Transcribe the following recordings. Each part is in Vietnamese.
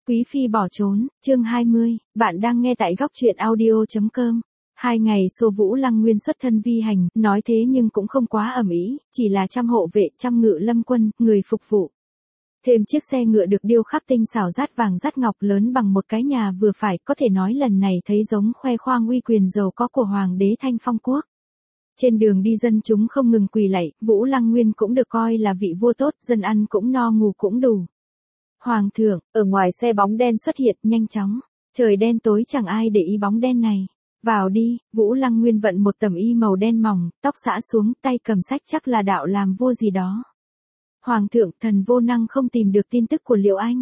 Quý phi bỏ trốn, chương 20, bạn đang nghe tại góc truyện audio.com. 2 ngày xô Vũ Lăng Nguyên xuất thân vi hành, nói thế nhưng cũng không quá ầm ĩ, chỉ là trăm hộ vệ, trăm ngự lâm quân, người phục vụ. Thêm chiếc xe ngựa được điêu khắc tinh xảo dát vàng dát ngọc lớn bằng một cái nhà vừa phải, có thể nói lần này thấy giống khoe khoang uy quyền giàu có của Hoàng đế Thanh Phong Quốc. Trên đường đi dân chúng không ngừng quỳ lạy, Vũ Lăng Nguyên cũng được coi là vị vua tốt, dân ăn cũng no ngủ cũng đủ. Hoàng thượng, ở ngoài xe bóng đen xuất hiện nhanh chóng, trời đen tối chẳng ai để ý bóng đen này. Vào đi, Vũ Lăng Nguyên vận một tầm y màu đen mỏng, tóc xõa xuống, tay cầm sách chắc là đạo làm vua gì đó. Hoàng thượng, thần vô năng không tìm được tin tức của Liệu Anh.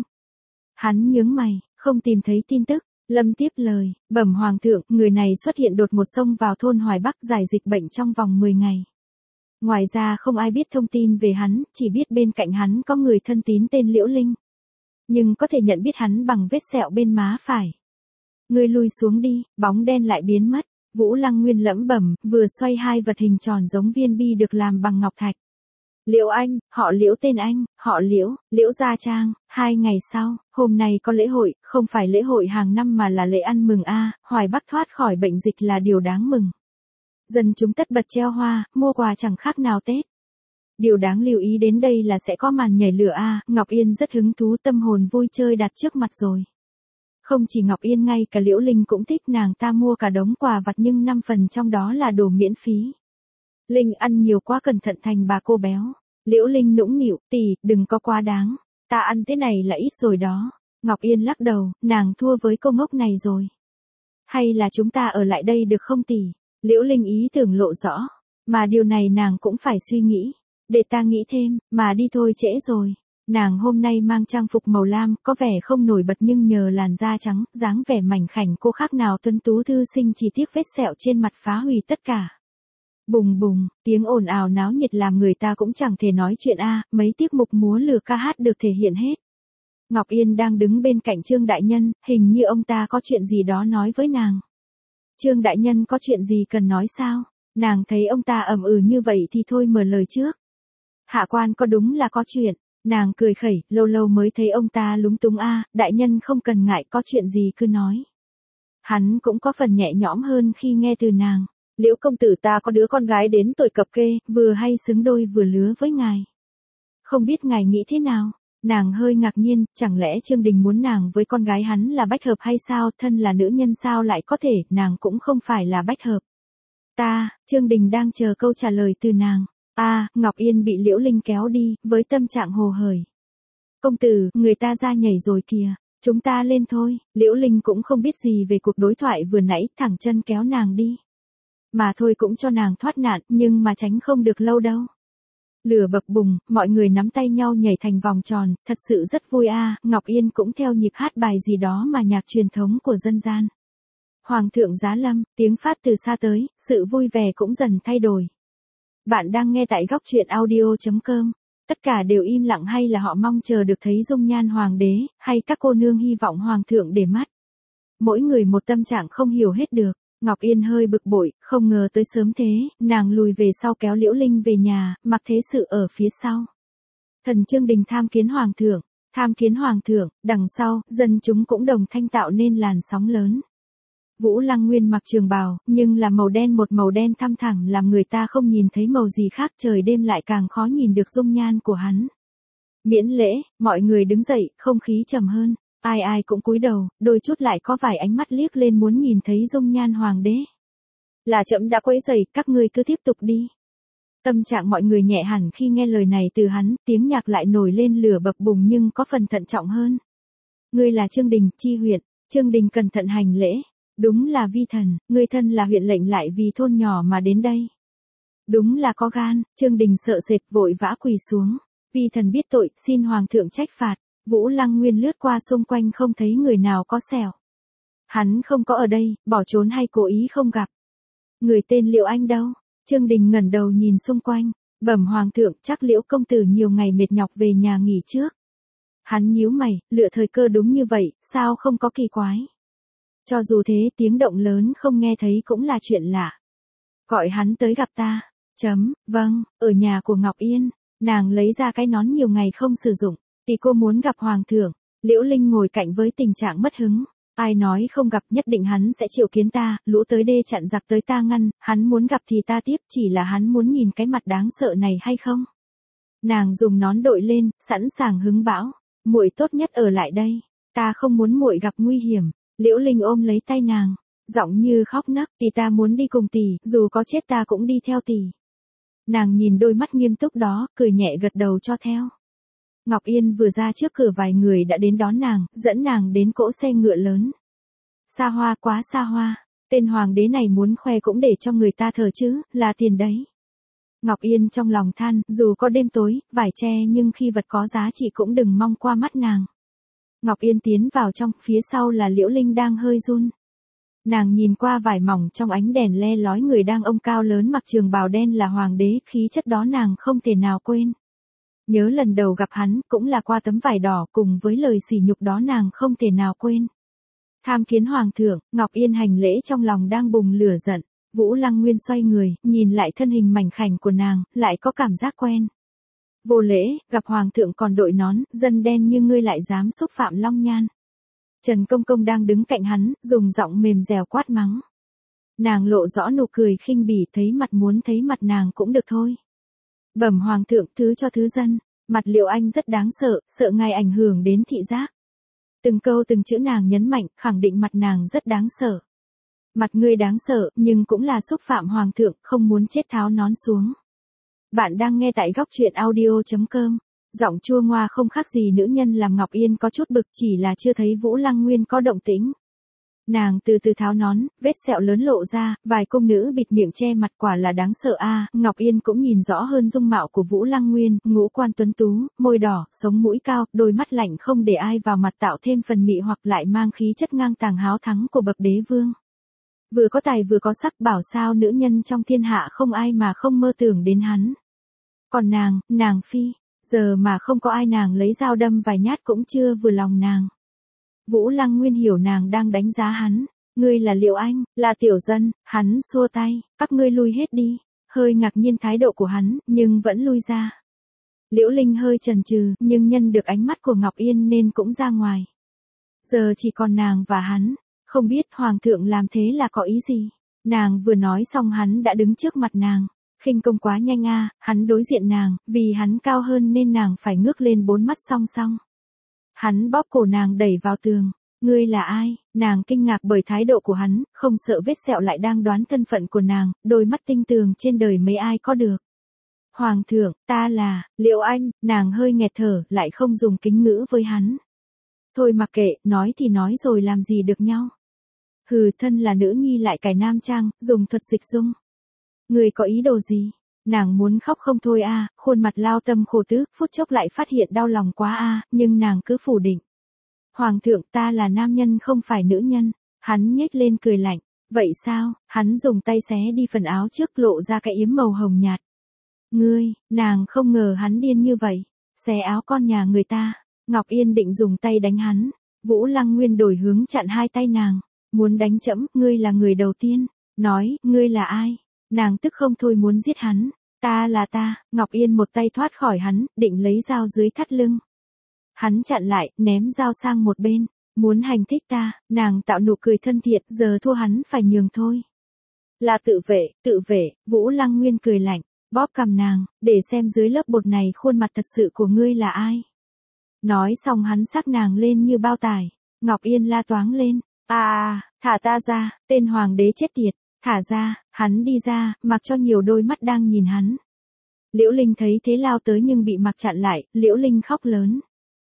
Hắn nhướng mày, không tìm thấy tin tức. Lâm tiếp lời, bẩm Hoàng thượng, người này xuất hiện đột ngột xông vào thôn Hoài Bắc giải dịch bệnh trong vòng 10 ngày. Ngoài ra không ai biết thông tin về hắn, chỉ biết bên cạnh hắn có người thân tín tên Liễu Linh. Nhưng có thể nhận biết hắn bằng vết sẹo bên má phải. Ngươi lui xuống đi, bóng đen lại biến mất. Vũ Lăng Nguyên lẩm bẩm, vừa xoay hai vật hình tròn giống viên bi được làm bằng ngọc thạch. Liễu Anh, họ Liễu tên anh, họ Liễu, Liễu Gia Trang. 2 ngày sau, hôm nay có lễ hội, không phải lễ hội hàng năm mà là lễ ăn mừng Hoài Bắc thoát khỏi bệnh dịch là điều đáng mừng. Dân chúng tất bật treo hoa, mua quà chẳng khác nào Tết. Điều đáng lưu ý đến đây là sẽ có màn nhảy lửa Ngọc Yên rất hứng thú, tâm hồn vui chơi đặt trước mặt rồi. Không chỉ Ngọc Yên, ngay cả Liễu Linh cũng thích, nàng ta mua cả đống quà vặt nhưng 5 phần trong đó là đồ miễn phí. Linh ăn nhiều quá cẩn thận thành bà cô béo. Liễu Linh nũng nịu, tỷ, đừng có quá đáng. Ta ăn thế này là ít rồi đó. Ngọc Yên lắc đầu, nàng thua với cô ngốc này rồi. Hay là chúng ta ở lại đây được không tỷ? Liễu Linh ý tưởng lộ rõ. Mà điều này nàng cũng phải suy nghĩ. Để ta nghĩ thêm, mà đi thôi trễ rồi. Nàng hôm nay mang trang phục màu lam, có vẻ không nổi bật nhưng nhờ làn da trắng, dáng vẻ mảnh khảnh cô khác nào tuấn tú thư sinh, chỉ tiếc vết sẹo trên mặt phá hủy tất cả. Bùng bùng, tiếng ồn ào náo nhiệt làm người ta cũng chẳng thể nói chuyện mấy tiết mục múa lừa ca hát được thể hiện hết. Ngọc Yên đang đứng bên cạnh Trương Đại Nhân, hình như ông ta có chuyện gì đó nói với nàng. Trương Đại Nhân có chuyện gì cần nói sao? Nàng thấy ông ta ầm ừ như vậy thì thôi mở lời trước. Hạ quan có đúng là có chuyện. Nàng cười khẩy, lâu lâu mới thấy ông ta lúng túng Đại nhân không cần ngại, có chuyện gì cứ nói. Hắn cũng có phần nhẹ nhõm hơn khi nghe từ nàng. Liễu công tử ta có đứa con gái đến tuổi cập kê, vừa hay xứng đôi vừa lứa với ngài. Không biết ngài nghĩ thế nào? Nàng hơi ngạc nhiên, chẳng lẽ Trương Đình muốn nàng với con gái hắn là bách hợp hay sao? Thân là nữ nhân sao lại có thể, nàng cũng không phải là bách hợp. Trương Đình đang chờ câu trả lời từ nàng. Ngọc Yên bị Liễu Linh kéo đi, với tâm trạng hồ hởi. Công tử, người ta ra nhảy rồi kìa, chúng ta lên thôi. Liễu Linh cũng không biết gì về cuộc đối thoại vừa nãy, thẳng chân kéo nàng đi. Mà thôi cũng cho nàng thoát nạn, nhưng mà tránh không được lâu đâu. Lửa bập bùng, mọi người nắm tay nhau nhảy thành vòng tròn, thật sự rất vui Ngọc Yên cũng theo nhịp hát bài gì đó mà nhạc truyền thống của dân gian. Hoàng thượng giá lâm, tiếng phát từ xa tới, sự vui vẻ cũng dần thay đổi. Bạn đang nghe tại góc truyện audio.com. Tất cả đều im lặng, hay là họ mong chờ được thấy dung nhan hoàng đế, hay các cô nương hy vọng hoàng thượng để mắt. Mỗi người một tâm trạng không hiểu hết được. Ngọc Yên hơi bực bội, không ngờ tới sớm thế, nàng lùi về sau kéo Liễu Linh về nhà, mặc thế sự ở phía sau. Thần Trương Đình tham kiến hoàng thượng, đằng sau, dân chúng cũng đồng thanh tạo nên làn sóng lớn. Vũ Lăng Nguyên mặc trường bào, nhưng là màu đen, một màu đen thăm thẳng làm người ta không nhìn thấy màu gì khác, trời đêm lại càng khó nhìn được dung nhan của hắn. Miễn lễ, mọi người đứng dậy, không khí trầm hơn, ai cũng cúi đầu, đôi chút lại có vài ánh mắt liếc lên muốn nhìn thấy dung nhan hoàng đế. Là trẫm đã quấy rầy, các ngươi cứ tiếp tục đi. Tâm trạng mọi người nhẹ hẳn khi nghe lời này từ hắn, tiếng nhạc lại nổi lên lửa bập bùng nhưng có phần thận trọng hơn. Ngươi là Trương Đình, chi huyện. Trương Đình cẩn thận hành lễ. Đúng là vi thần, ngươi thân là huyện lệnh lại vì thôn nhỏ mà đến đây. Đúng là có gan. Trương Đình sợ sệt vội vã quỳ xuống. Vi thần biết tội, xin hoàng thượng trách phạt. Vũ Lăng Nguyên lướt qua xung quanh không thấy người nào có sẹo. Hắn không có ở đây, bỏ trốn hay cố ý không gặp. Người tên Liễu Anh đâu? Trương Đình ngẩng đầu nhìn xung quanh, bẩm hoàng thượng, chắc Liễu công tử nhiều ngày mệt nhọc về nhà nghỉ trước. Hắn nhíu mày, lựa thời cơ đúng như vậy, sao không có kỳ quái. Cho dù thế, tiếng động lớn không nghe thấy cũng là chuyện lạ. Gọi hắn tới gặp ta. Vâng, ở nhà của Ngọc Yên. Nàng lấy ra cái nón nhiều ngày không sử dụng. Thì cô muốn gặp hoàng thượng. Liễu Linh ngồi cạnh với tình trạng mất hứng. Ai nói không gặp, nhất định hắn sẽ triệu kiến ta, lũ tới đê chặn giặc tới ta ngăn, hắn muốn gặp thì ta tiếp, chỉ là hắn muốn nhìn cái mặt đáng sợ này hay không. Nàng dùng nón đội lên, sẵn sàng hứng bão. Muội tốt nhất ở lại đây, ta không muốn muội gặp nguy hiểm. Liễu Linh ôm lấy tay nàng, giọng như khóc nấc, tỷ ta muốn đi cùng tỷ, dù có chết ta cũng đi theo tỷ. Nàng nhìn đôi mắt nghiêm túc đó, cười nhẹ gật đầu cho theo. Ngọc Yên vừa ra trước cửa vài người đã đến đón nàng, dẫn nàng đến cỗ xe ngựa lớn. Xa hoa quá xa hoa, tên hoàng đế này muốn khoe cũng để cho người ta thờ chứ, là tiền đấy. Ngọc Yên trong lòng than, dù có đêm tối, vải tre nhưng khi vật có giá trị cũng đừng mong qua mắt nàng. Ngọc Yên tiến vào trong, phía sau là Liễu Linh đang hơi run. Nàng nhìn qua vải mỏng trong ánh đèn le lói, người đang ông cao lớn mặc trường bào đen là hoàng đế, khí chất đó nàng không thể nào quên. Nhớ lần đầu gặp hắn, cũng là qua tấm vải đỏ, cùng với lời sỉ nhục đó nàng không thể nào quên. Tham kiến hoàng thượng, Ngọc Yên hành lễ trong lòng đang bùng lửa giận. Vũ Lăng Nguyên xoay người, nhìn lại thân hình mảnh khảnh của nàng, lại có cảm giác quen. Vô lễ, gặp hoàng thượng còn đội nón, dân đen như ngươi lại dám xúc phạm Long Nhan. Trần Công Công đang đứng cạnh hắn, dùng giọng mềm dẻo quát mắng. Nàng lộ rõ nụ cười khinh bỉ, thấy mặt muốn thấy mặt nàng cũng được thôi. Bẩm hoàng thượng, thứ cho thứ dân, mặt Liệu Anh rất đáng sợ, sợ ngài ảnh hưởng đến thị giác. Từng câu từng chữ nàng nhấn mạnh, khẳng định mặt nàng rất đáng sợ. Mặt ngươi đáng sợ, nhưng cũng là xúc phạm hoàng thượng, không muốn chết tháo nón xuống. Bạn đang nghe tại góc truyện audio.com. Giọng chua ngoa không khác gì nữ nhân làm Ngọc Yên có chút bực, chỉ là chưa thấy Vũ Lăng Nguyên có động tĩnh. Nàng từ từ tháo nón, vết sẹo lớn lộ ra, vài cung nữ bịt miệng che mặt, quả là đáng sợ a. Ngọc Yên cũng nhìn rõ hơn dung mạo của Vũ Lăng Nguyên, ngũ quan tuấn tú, môi đỏ, sống mũi cao, đôi mắt lạnh không để ai vào mặt, tạo thêm phần mị hoặc lại mang khí chất ngang tàng háo thắng của bậc đế vương. Vừa có tài vừa có sắc, bảo sao nữ nhân trong thiên hạ không ai mà không mơ tưởng đến hắn. Còn nàng phi, giờ mà không có ai nàng lấy dao đâm vài nhát cũng chưa vừa lòng nàng. Vũ Lăng Nguyên hiểu nàng đang đánh giá hắn. Ngươi là Liệu Anh, là tiểu dân, hắn xua tay, các ngươi lui hết đi. Hơi ngạc nhiên thái độ của hắn, nhưng vẫn lui ra. Liễu Linh hơi chần chừ, nhưng nhân được ánh mắt của Ngọc Yên nên cũng ra ngoài. Giờ chỉ còn nàng và hắn, không biết hoàng thượng làm thế là có ý gì. Nàng vừa nói xong hắn đã đứng trước mặt nàng. Khinh công quá nhanh a, hắn đối diện nàng, vì hắn cao hơn nên nàng phải ngước lên 4 mắt song song. Hắn bóp cổ nàng đẩy vào tường. Ngươi là ai? Nàng kinh ngạc bởi thái độ của hắn, không sợ vết sẹo lại đang đoán thân phận của nàng, đôi mắt tinh tường trên đời mấy ai có được. Hoàng thượng, ta là Liệu Anh. Nàng hơi nghẹt thở, lại không dùng kính ngữ với hắn. Thôi mặc kệ, nói thì nói rồi làm gì được nhau. Hừ, thân là nữ nhi lại cài nam trang, dùng thuật dịch dung. Người có ý đồ gì? Nàng muốn khóc không thôi a, khuôn mặt lao tâm khổ tứ, phút chốc lại phát hiện đau lòng quá a, nhưng nàng cứ phủ định. Hoàng thượng, ta là nam nhân không phải nữ nhân. Hắn nhếch lên cười lạnh. Vậy sao? Hắn dùng tay xé đi phần áo trước, lộ ra cái yếm màu hồng nhạt. Ngươi, nàng không ngờ hắn điên như vậy. Xé áo con nhà người ta. Ngọc Yên định dùng tay đánh hắn. Vũ Lăng Nguyên đổi hướng chặn hai tay nàng. Muốn đánh trẫm, ngươi là người đầu tiên. Nói, ngươi là ai? Nàng tức không thôi muốn giết hắn. Ta là ta. Ngọc Yên một tay thoát khỏi hắn, định lấy dao dưới thắt lưng. Hắn chặn lại, ném dao sang một bên. Muốn hành thích ta, nàng tạo nụ cười thân thiện, giờ thua hắn phải nhường thôi. Là tự vệ, Vũ Lăng Nguyên cười lạnh, bóp cằm nàng, để xem dưới lớp bột này khuôn mặt thật sự của ngươi là ai. Nói xong hắn xách nàng lên như bao tải. Ngọc Yên la toáng lên. Thả ta ra, tên hoàng đế chết tiệt. Thả ra, hắn đi ra, mặc cho nhiều đôi mắt đang nhìn hắn. Liễu Linh thấy thế lao tới nhưng bị mặc chặn lại, Liễu Linh khóc lớn.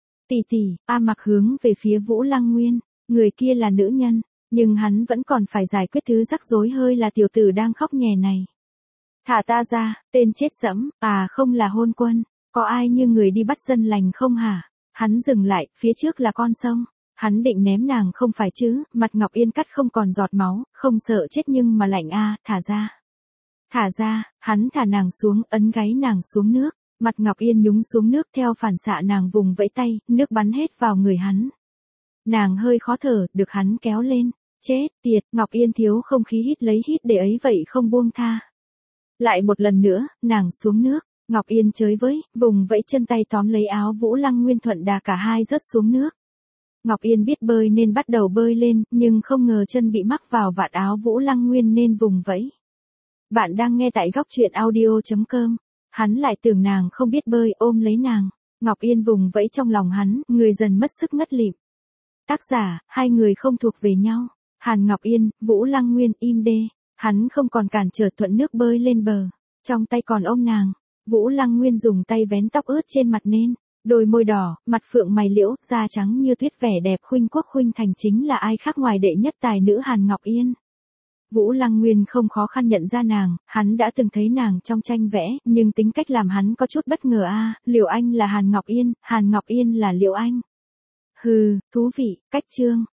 Tỷ, Mặc hướng về phía Vũ Lăng Nguyên, người kia là nữ nhân, nhưng hắn vẫn còn phải giải quyết thứ rắc rối hơi là tiểu tử đang khóc nhè này. Thả ta ra, tên chết dẫm, không là hôn quân, có ai như người đi bắt dân lành không hả? Hắn dừng lại, phía trước là con sông. Hắn định ném nàng không phải chứ, mặt Ngọc Yên cắt không còn giọt máu, không sợ chết nhưng mà lạnh thả ra. Thả ra, hắn thả nàng xuống, ấn gáy nàng xuống nước. Mặt Ngọc Yên nhúng xuống nước, theo phản xạ nàng vùng vẫy tay, nước bắn hết vào người hắn. Nàng hơi khó thở, được hắn kéo lên. Chết tiệt, Ngọc Yên thiếu không khí hít lấy hít để ấy vậy không buông tha. Lại một lần nữa, nàng xuống nước. Ngọc Yên chới với, vùng vẫy chân tay tóm lấy áo Vũ Lăng Nguyên, thuận đà cả hai rớt xuống nước. Ngọc Yên biết bơi nên bắt đầu bơi lên, nhưng không ngờ chân bị mắc vào vạt áo Vũ Lăng Nguyên nên vùng vẫy. Bạn đang nghe tại góc truyện audio.com. Hắn lại tưởng nàng không biết bơi, ôm lấy nàng. Ngọc Yên vùng vẫy trong lòng hắn, người dần mất sức ngất lịm. Tác giả, hai người không thuộc về nhau. Hàn Ngọc Yên, Vũ Lăng Nguyên im đê. Hắn không còn cản trở thuận nước bơi lên bờ. Trong tay còn ôm nàng. Vũ Lăng Nguyên dùng tay vén tóc ướt trên mặt nên. Đôi môi đỏ, mặt phượng mày liễu, da trắng như tuyết, vẻ đẹp khuynh quốc khuynh thành, chính là ai khác ngoài đệ nhất tài nữ Hàn Ngọc Yên. Vũ Lăng Nguyên không khó khăn nhận ra nàng, hắn đã từng thấy nàng trong tranh vẽ, nhưng tính cách làm hắn có chút bất ngờ Liễu Anh là Hàn Ngọc Yên là Liễu Anh. Hừ, thú vị, cách chương.